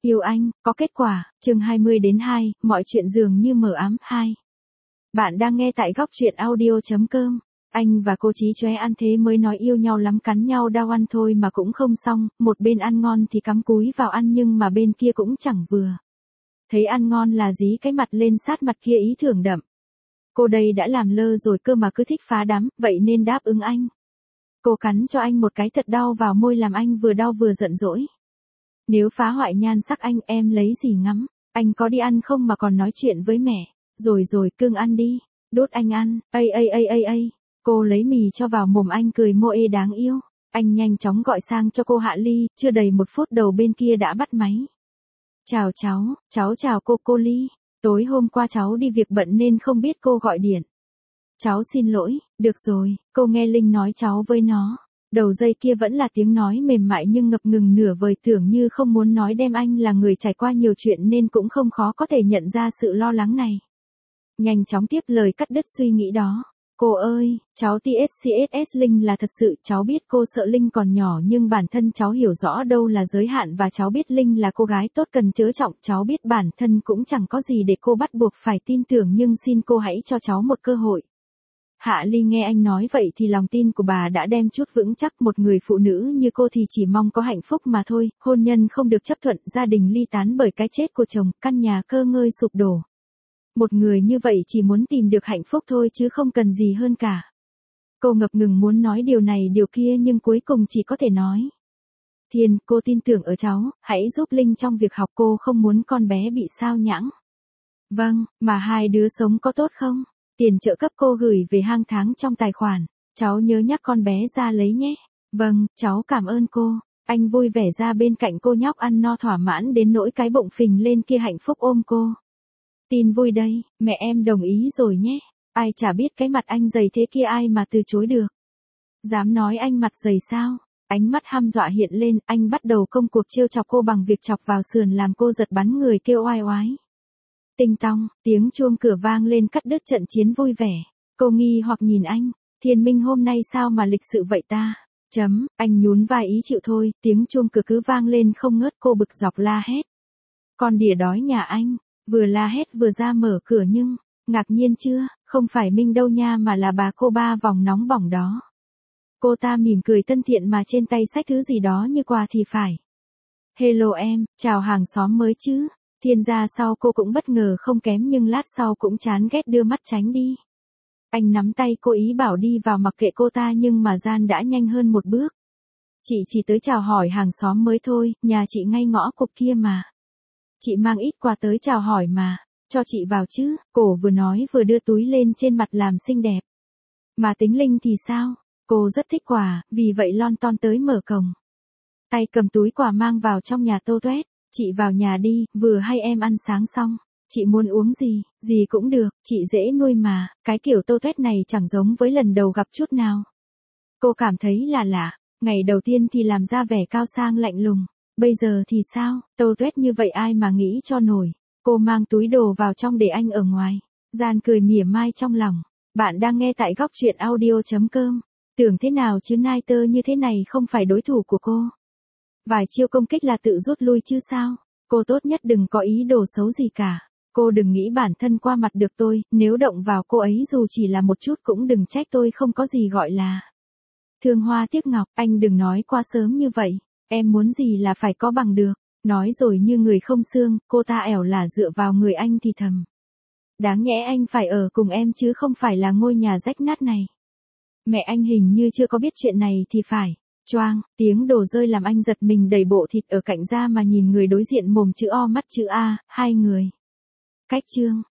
Yêu anh, có kết quả, chương 20-2, mọi chuyện dường như mờ ám 2. Bạn đang nghe tại góc truyện audio.com. Anh và cô Chí Chóe ăn thế mới nói yêu nhau lắm, cắn nhau đau ăn thôi mà cũng không xong, một bên ăn ngon thì cắm cúi vào ăn nhưng mà bên kia cũng chẳng vừa. Thấy ăn ngon là dí cái mặt lên sát mặt kia ý tưởng đậm. Cô đây đã làm lơ rồi cơ mà cứ thích phá đám, vậy nên đáp ứng anh. Cô cắn cho anh một cái thật đau vào môi làm anh vừa đau vừa giận dỗi. Nếu phá hoại nhan sắc anh em lấy gì ngắm, anh có đi ăn không mà còn nói chuyện với mẹ, rồi cưng ăn đi, đốt anh ăn, ây. Cô lấy mì cho vào mồm anh cười mô ê đáng yêu, anh nhanh chóng gọi sang cho cô Hạ Ly, chưa đầy 1 phút đầu bên kia đã bắt máy. Chào cháu chào cô Ly, tối hôm qua cháu đi việc bận nên không biết cô gọi điện. Cháu xin lỗi, được rồi, cô nghe Linh nói cháu với nó. Đầu dây kia vẫn là tiếng nói mềm mại nhưng ngập ngừng nửa vời, tưởng như không muốn nói đem anh là người trải qua nhiều chuyện nên cũng không khó có thể nhận ra sự lo lắng này. Nhanh chóng tiếp lời cắt đứt suy nghĩ đó. Cô ơi, cháu TSCSS Linh là thật sự, cháu biết cô sợ Linh còn nhỏ nhưng bản thân cháu hiểu rõ đâu là giới hạn và cháu biết Linh là cô gái tốt cần chớ trọng, cháu biết bản thân cũng chẳng có gì để cô bắt buộc phải tin tưởng nhưng xin cô hãy cho cháu một cơ hội. Hạ Ly nghe anh nói vậy thì lòng tin của bà đã đem chút vững chắc, một người phụ nữ như cô thì chỉ mong có hạnh phúc mà thôi, hôn nhân không được chấp thuận, gia đình ly tán bởi cái chết của chồng, căn nhà cơ ngơi sụp đổ. Một người như vậy chỉ muốn tìm được hạnh phúc thôi chứ không cần gì hơn cả. Cô ngập ngừng muốn nói điều này điều kia nhưng cuối cùng chỉ có thể nói. Thiên, cô tin tưởng ở cháu, hãy giúp Linh trong việc học, cô không muốn con bé bị sao nhãng. Vâng, mà hai đứa sống có tốt không? Tiền trợ cấp cô gửi về hàng tháng trong tài khoản, cháu nhớ nhắc con bé ra lấy nhé. Vâng, cháu cảm ơn cô. Anh vui vẻ ra bên cạnh cô nhóc ăn no thỏa mãn đến nỗi cái bụng phình lên kia hạnh phúc ôm cô. Tin vui đây, mẹ em đồng ý rồi nhé. Ai chả biết cái mặt anh dày thế kia ai mà từ chối được. Dám nói anh mặt dày sao? Ánh mắt hăm dọa hiện lên, anh bắt đầu công cuộc trêu chọc cô bằng việc chọc vào sườn làm cô giật bắn người kêu oai oái. Tinh tong, tiếng chuông cửa vang lên cắt đứt trận chiến vui vẻ. Cô nghi hoặc nhìn anh, Thiên Minh hôm nay sao mà lịch sự vậy ta? Anh nhún vai ý chịu thôi, tiếng chuông cửa cứ vang lên không ngớt, cô bực dọc la hét. Con đỉa đói nhà anh, vừa la hét vừa ra mở cửa nhưng, ngạc nhiên chưa, không phải Minh đâu nha mà là bà cô ba vòng nóng bỏng đó. Cô ta mỉm cười thân thiện mà trên tay xách thứ gì đó như quà thì phải. Hello em, chào hàng xóm mới chứ. Thiên ra sau cô cũng bất ngờ không kém nhưng lát sau cũng chán ghét đưa mắt tránh đi. Anh nắm tay cô ý bảo đi vào mặc kệ cô ta nhưng mà Gian đã nhanh hơn một bước. Chị chỉ tới chào hỏi hàng xóm mới thôi, nhà chị ngay ngõ cục kia mà. Chị mang ít quà tới chào hỏi mà, cho chị vào chứ, cổ vừa nói vừa đưa túi lên trên mặt làm xinh đẹp. Mà tính Linh thì sao? Cô rất thích quà, vì vậy lon ton tới mở cổng. Tay cầm túi quà mang vào trong nhà tô toét. Chị vào nhà đi, vừa hay em ăn sáng xong. Chị muốn uống gì cũng được, chị dễ nuôi mà, cái kiểu tô toét này chẳng giống với lần đầu gặp chút nào. Cô cảm thấy là lạ, ngày đầu tiên thì làm ra vẻ cao sang lạnh lùng, bây giờ thì sao, tô toét như vậy ai mà nghĩ cho nổi. Cô mang túi đồ vào trong để anh ở ngoài. Gian cười mỉa mai trong lòng. Bạn đang nghe tại góc truyện audio.com. Tưởng thế nào chứ nai tơ như thế này không phải đối thủ của cô. Vài chiêu công kích là tự rút lui chứ sao. Cô tốt nhất đừng có ý đồ xấu gì cả. Cô đừng nghĩ bản thân qua mặt được tôi, nếu động vào cô ấy dù chỉ là một chút cũng đừng trách tôi không có gì gọi là thương hoa tiếc ngọc. Anh đừng nói quá sớm như vậy. Em muốn gì là phải có bằng được. Nói rồi như người không xương, cô ta ẻo là dựa vào người anh thì thầm. Đáng nhẽ anh phải ở cùng em chứ không phải là ngôi nhà rách nát này. Mẹ anh hình như chưa có biết chuyện này thì phải. Choang, tiếng đồ rơi làm anh giật mình đẩy bộ thịt ở cạnh ra mà nhìn người đối diện mồm chữ O mắt chữ A, hai người. Cách chương.